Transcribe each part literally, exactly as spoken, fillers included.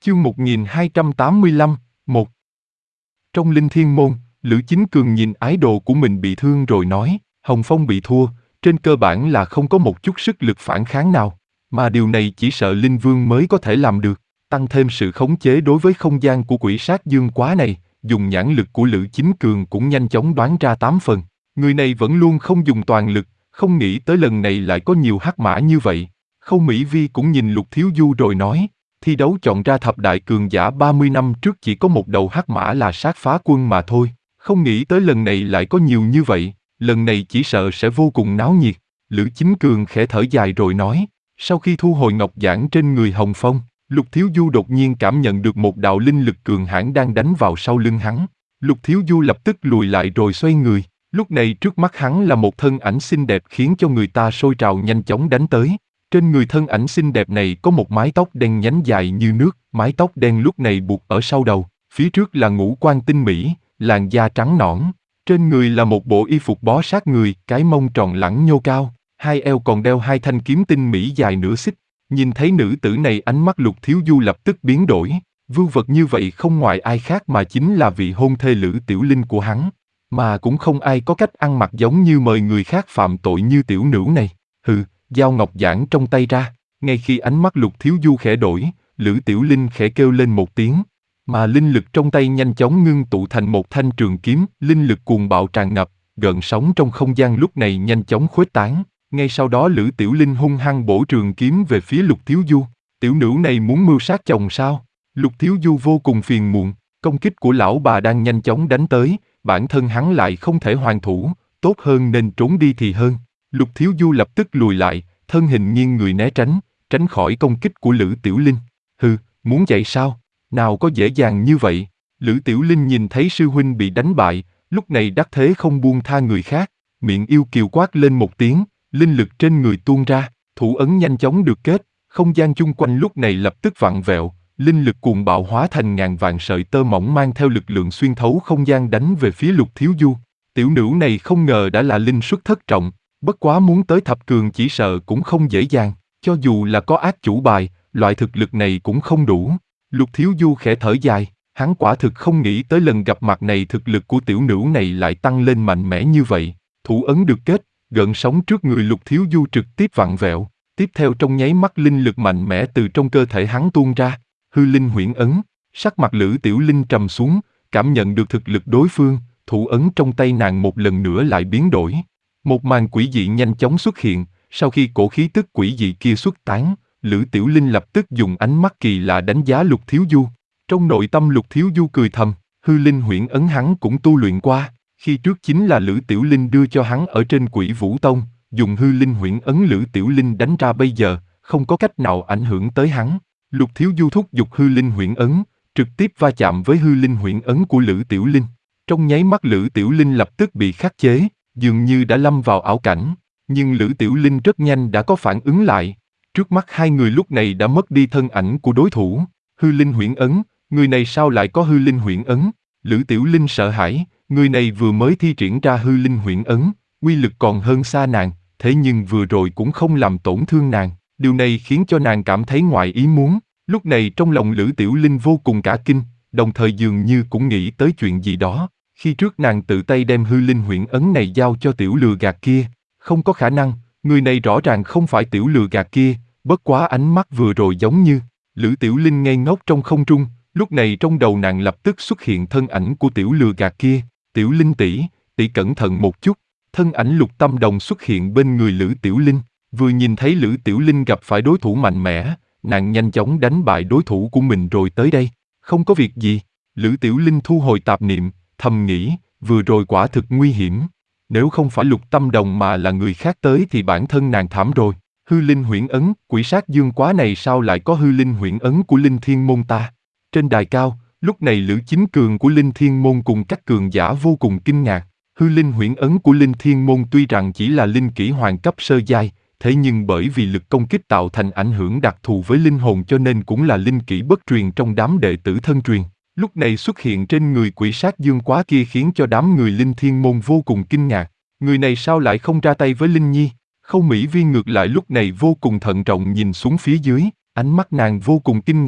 Chương một nghìn hai trăm tám mươi lăm, một. Trong Linh Thiên Môn, Lữ Chính Cường nhìn ái đồ của mình bị thương rồi nói, Hồng Phong bị thua, trên cơ bản là không có một chút sức lực phản kháng nào, mà điều này chỉ sợ Linh Vương mới có thể làm được, tăng thêm sự khống chế đối với không gian của quỷ sát dương quá này, dùng nhãn lực của Lữ Chính Cường cũng nhanh chóng đoán ra tám phần. Người này vẫn luôn không dùng toàn lực, không nghĩ tới lần này lại có nhiều hắc mã như vậy. Khâu Mỹ Vi cũng nhìn Lục Thiếu Du rồi nói, thi đấu chọn ra thập đại cường giả ba mươi năm trước chỉ có một đầu hắc mã là Sát Phá Quân mà thôi, không nghĩ tới lần này lại có nhiều như vậy, lần này chỉ sợ sẽ vô cùng náo nhiệt. Lữ Chính Cường khẽ thở dài rồi nói, sau khi thu hồi ngọc giản trên người Hồng Phong, Lục Thiếu Du đột nhiên cảm nhận được một đạo linh lực cường hãn đang đánh vào sau lưng hắn. Lục Thiếu Du lập tức lùi lại rồi xoay người, lúc này trước mắt hắn là một thân ảnh xinh đẹp khiến cho người ta sôi trào nhanh chóng đánh tới. Trên người thân ảnh xinh đẹp này có một mái tóc đen nhánh dài như nước, mái tóc đen lúc này buộc ở sau đầu, phía trước là ngũ quan tinh mỹ, làn da trắng nõn. Trên người là một bộ y phục bó sát người, cái mông tròn lẳng nhô cao, hai eo còn đeo hai thanh kiếm tinh mỹ dài nửa xích. Nhìn thấy nữ tử này ánh mắt Lục Thiếu Du lập tức biến đổi, vưu vật như vậy không ngoài ai khác mà chính là vị hôn thê Lữ Tiểu Linh của hắn. Mà cũng không ai có cách ăn mặc giống như mời người khác phạm tội như tiểu nữ này. Hừ, giao ngọc giản trong tay ra. Ngay khi ánh mắt Lục Thiếu Du khẽ đổi, Lữ Tiểu Linh khẽ kêu lên một tiếng, mà linh lực trong tay nhanh chóng ngưng tụ thành một thanh trường kiếm, linh lực cuồng bạo tràn ngập, gợn sóng trong không gian lúc này nhanh chóng khuếch tán. Ngay sau đó Lữ Tiểu Linh hung hăng bổ trường kiếm về phía Lục Thiếu Du. Tiểu nữ này muốn mưu sát chồng sao? Lục Thiếu Du vô cùng phiền muộn, công kích của lão bà đang nhanh chóng đánh tới, bản thân hắn lại không thể hoàn thủ, tốt hơn nên trốn đi thì hơn. Lục Thiếu Du lập tức lùi lại, thân hình nghiêng người né tránh, tránh khỏi công kích của Lữ Tiểu Linh. Hừ, muốn chạy sao? Nào có dễ dàng như vậy. Lữ Tiểu Linh nhìn thấy sư huynh bị đánh bại, lúc này đắc thế không buông tha người khác, miệng yêu kiều quát lên một tiếng, linh lực trên người tuôn ra, thủ ấn nhanh chóng được kết, không gian chung quanh lúc này lập tức vặn vẹo, linh lực cuồng bạo hóa thành ngàn vạn sợi tơ mỏng mang theo lực lượng xuyên thấu không gian đánh về phía Lục Thiếu Du. Tiểu nữ này không ngờ đã là linh xuất thất trọng, bất quá muốn tới thập cường chỉ sợ cũng không dễ dàng, cho dù là có ác chủ bài, loại thực lực này cũng không đủ. Lục Thiếu Du khẽ thở dài, hắn quả thực không nghĩ tới lần gặp mặt này thực lực của tiểu nữ này lại tăng lên mạnh mẽ như vậy. Thủ ấn được kết, gợn sóng trước người Lục Thiếu Du trực tiếp vặn vẹo, tiếp theo trong nháy mắt linh lực mạnh mẽ từ trong cơ thể hắn tuôn ra, hư linh huyễn ấn. Sắc mặt Lữ Tiểu Linh trầm xuống, cảm nhận được thực lực đối phương, thủ ấn trong tay nàng một lần nữa lại biến đổi. Một màn quỷ dị nhanh chóng xuất hiện, sau khi cổ khí tức quỷ dị kia xuất tán, Lữ Tiểu Linh lập tức dùng ánh mắt kỳ lạ đánh giá Lục Thiếu Du. Trong nội tâm Lục Thiếu Du cười thầm, hư linh huyễn ấn hắn cũng tu luyện qua, khi trước chính là Lữ Tiểu Linh đưa cho hắn ở trên Quỷ Vũ Tông, dùng hư linh huyễn ấn Lữ Tiểu Linh đánh ra bây giờ, không có cách nào ảnh hưởng tới hắn. Lục Thiếu Du thúc giục hư linh huyễn ấn, trực tiếp va chạm với hư linh huyễn ấn của Lữ Tiểu Linh. Trong nháy mắt Lữ Tiểu Linh lập tức bị khắc chế, dường như đã lâm vào ảo cảnh, nhưng Lữ Tiểu Linh rất nhanh đã có phản ứng lại. Trước mắt hai người lúc này đã mất đi thân ảnh của đối thủ. Hư linh huyễn ấn, người này sao lại có hư linh huyễn ấn? Lữ Tiểu Linh sợ hãi, người này vừa mới thi triển ra hư linh huyễn ấn, uy lực còn hơn xa nàng, thế nhưng vừa rồi cũng không làm tổn thương nàng. Điều này khiến cho nàng cảm thấy ngoài ý muốn. Lúc này trong lòng Lữ Tiểu Linh vô cùng cả kinh, đồng thời dường như cũng nghĩ tới chuyện gì đó. Khi trước nàng tự tay đem hư linh huyễn ấn này giao cho tiểu lừa gạt kia, không có khả năng, người này rõ ràng không phải tiểu lừa gạt kia, bất quá ánh mắt vừa rồi giống như. Lữ Tiểu Linh ngây ngốc trong không trung, lúc này trong đầu nàng lập tức xuất hiện thân ảnh của tiểu lừa gạt kia. Tiểu Linh tỷ, tỷ cẩn thận một chút. Thân ảnh Lục Tâm Đồng xuất hiện bên người Lữ Tiểu Linh, vừa nhìn thấy Lữ Tiểu Linh gặp phải đối thủ mạnh mẽ, nàng nhanh chóng đánh bại đối thủ của mình rồi tới đây. Không có việc gì. Lữ Tiểu Linh thu hồi tạp niệm, thầm nghĩ, vừa rồi quả thực nguy hiểm. Nếu không phải Lục Tâm Đồng mà là người khác tới thì bản thân nàng thảm rồi. Hư linh huyễn ấn, quỷ sát dương quá này sao lại có hư linh huyễn ấn của Linh Thiên Môn ta? Trên đài cao, lúc này Lữ Chính Cường của Linh Thiên Môn cùng các cường giả vô cùng kinh ngạc. Hư linh huyễn ấn của Linh Thiên Môn tuy rằng chỉ là linh kỹ hoàng cấp sơ giai, thế nhưng bởi vì lực công kích tạo thành ảnh hưởng đặc thù với linh hồn cho nên cũng là linh kỹ bất truyền trong đám đệ tử thân truyền. Lúc này xuất hiện trên người quỷ sát dương quá kia khiến cho đám người Linh Thiên Môn vô cùng kinh ngạc. Người này sao lại không ra tay với Linh Nhi? Khâu Mỹ Vi ngược lại lúc này vô cùng thận trọng nhìn xuống phía dưới, ánh mắt nàng vô cùng kinh ngạc,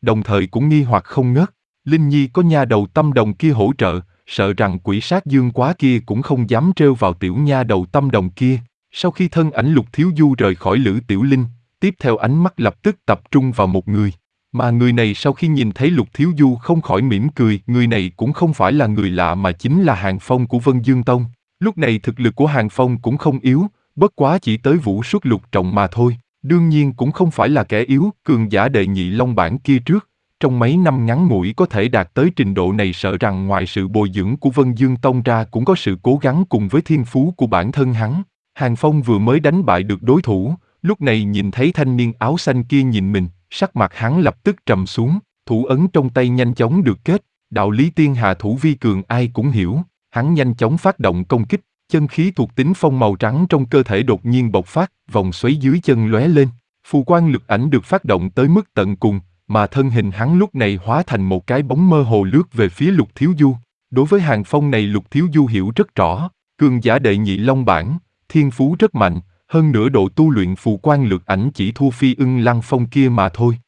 đồng thời cũng nghi hoặc không ngớt. Linh Nhi có nha đầu tâm đồng kia hỗ trợ, sợ rằng quỷ sát dương quá kia cũng không dám trêu vào tiểu nha đầu tâm đồng kia. Sau khi thân ảnh Lục Thiếu Du rời khỏi Lữ Tiểu Linh, tiếp theo ánh mắt lập tức tập trung vào một người. Mà người này sau khi nhìn thấy Lục Thiếu Du không khỏi mỉm cười, người này cũng không phải là người lạ mà chính là Hàng Phong của Vân Dương Tông. Lúc này thực lực của Hàng Phong cũng không yếu, bất quá chỉ tới vũ xuất lục trọng mà thôi. Đương nhiên cũng không phải là kẻ yếu, cường giả đệ nhị long bản kia trước. Trong mấy năm ngắn ngủi có thể đạt tới trình độ này sợ rằng ngoài sự bồi dưỡng của Vân Dương Tông ra cũng có sự cố gắng cùng với thiên phú của bản thân hắn. Hàng Phong vừa mới đánh bại được đối thủ, lúc này nhìn thấy thanh niên áo xanh kia nhìn mình, sắc mặt hắn lập tức trầm xuống, thủ ấn trong tay nhanh chóng được kết, đạo lý tiên hạ thủ vi cường ai cũng hiểu, hắn nhanh chóng phát động công kích, chân khí thuộc tính phong màu trắng trong cơ thể đột nhiên bộc phát, vòng xoáy dưới chân lóe lên, phù quang lực ảnh được phát động tới mức tận cùng, mà thân hình hắn lúc này hóa thành một cái bóng mơ hồ lướt về phía Lục Thiếu Du. Đối với Hàng Phong này Lục Thiếu Du hiểu rất rõ, cường giả đệ nhị long bản, thiên phú rất mạnh, hơn nữa độ tu luyện phù quang lực ảnh chỉ thua Phi Ưng Lăng Phong kia mà thôi.